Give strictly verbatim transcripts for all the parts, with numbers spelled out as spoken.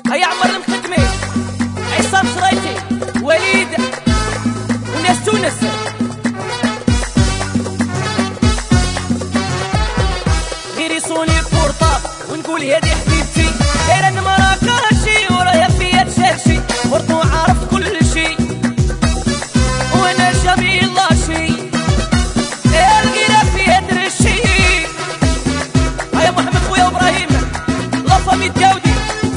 هيا عمر المقدمي، عصام شرايتي، وليد وناس تونس. غيري صوني بورطاب ونقول هادي حبيبتي، دايرة مراكشي ورايا فيا تشارشي، برضو عارف كل شي وانا جميل لاشي، الغيرة فيها درشي. هيا محمد خويا وابراهيم لا فامي داودي.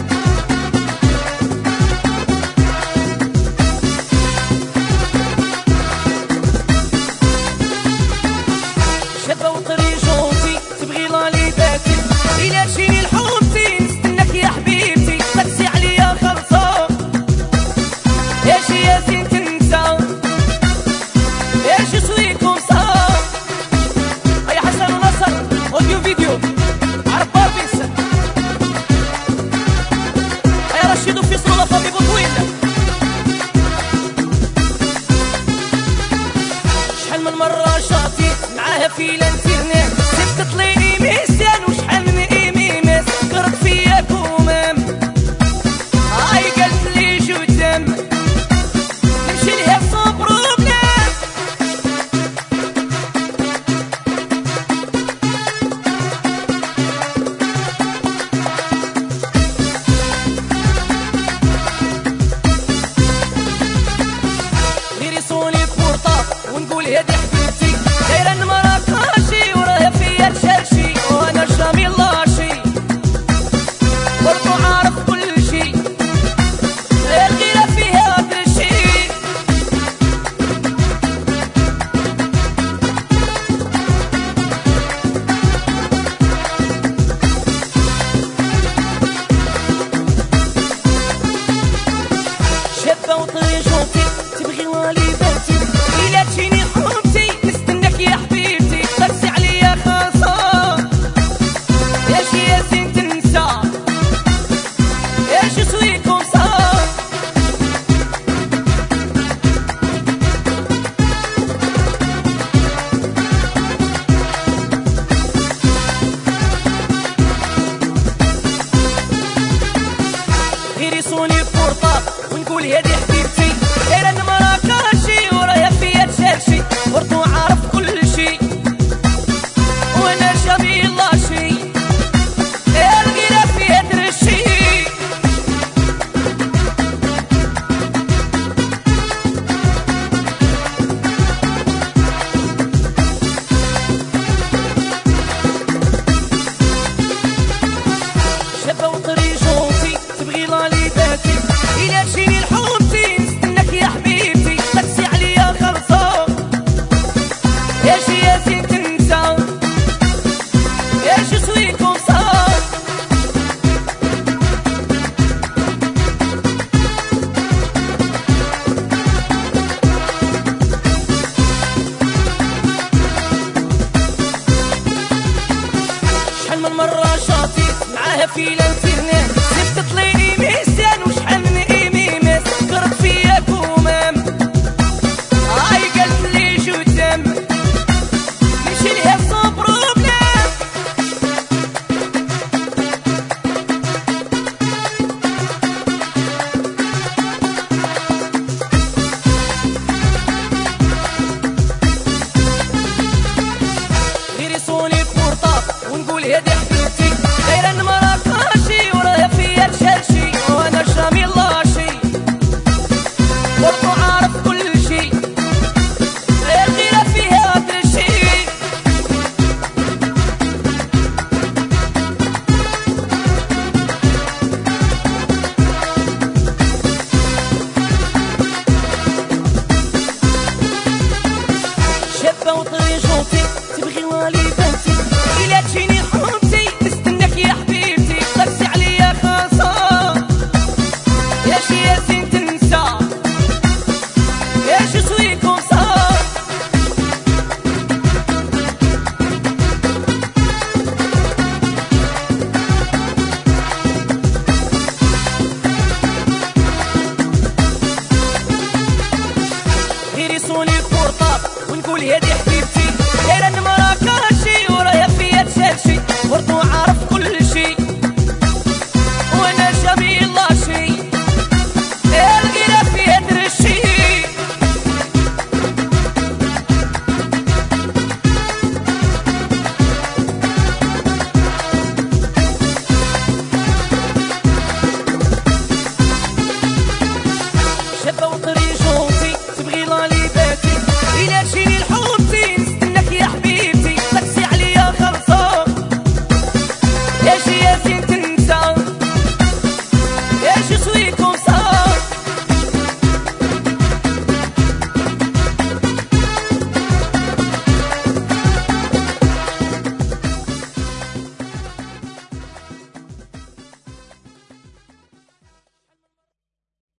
شابة وطري جونتي تبغي لاليباتي، إلا تجيني لحومتي نستناك يا حبيبتي، تاكسي عليا خلصة يا شي يا زين تنسى يا شي سوي كومسا. هيا حسن ونصر اوديو فيديو عرب باربيس. هيا رشيد وفيصل ولا فامي بوطويل. شحال من مرة شاطيت معاها في الانترنت، سبت لي ميسان وشحال من ايميماس، كرت فيا كومام هاي قالت لي جدام نمشي لها سون بروبلام. غيري صوني بورطاب ونقول هادي حبيبتي، دايرة مراكشي ورايا فيا تشارشي، وانا جميل لاشي برضو عارف كل شي، الغيرة فيها درشي. شابة وطري جونتي تبغي واليباتي، إلا تجيني حومتي نستناك يا حبيبتي، تاكسي عليا خاصة يا شي يا زين تنسى يا شي سوي كومسا. غيري صوني بورطاب ونقول هادي حبيبتي، دايرة مراكشي ورايا فيا تشارشي، برضو عارف كل شي وانا جميل لاشي، الغيرة فيها درشي. شابة وطري جونتي تبغي لاليباتي، إلا تجيني لحومتي نستناك يا حبيبتي، تاكسي عليا خلصة يا شي يا زين تنسى يا شي سوي كومسا. شحال من مرة شاطيت معاها في الانترنت، سبت لي ميسان وشحال من ايميماس، كرت فيا كومام هاي قالت لي جدام نمشي لها سون بروبلام. غيري صوني بورطاب ونقول هادي حبيبتي، دايرة مراكشي ورايا فيا تشارشي، وانا جميل لاشي برضو عارف كل شي، الغيرة فيها درشي. شابة وطري جونتي تبغي واليباتي، إلا تجيني حومتي نستناك يا حبيبتي، تاكسي عليا خاصة يا شي يا زين تنسى يا شي سوي كومسا. غيري صوني بورطاب ونقول هادي حبيبتي، دايرة مراكشي ورايا فيا تشارشي، برضو عارف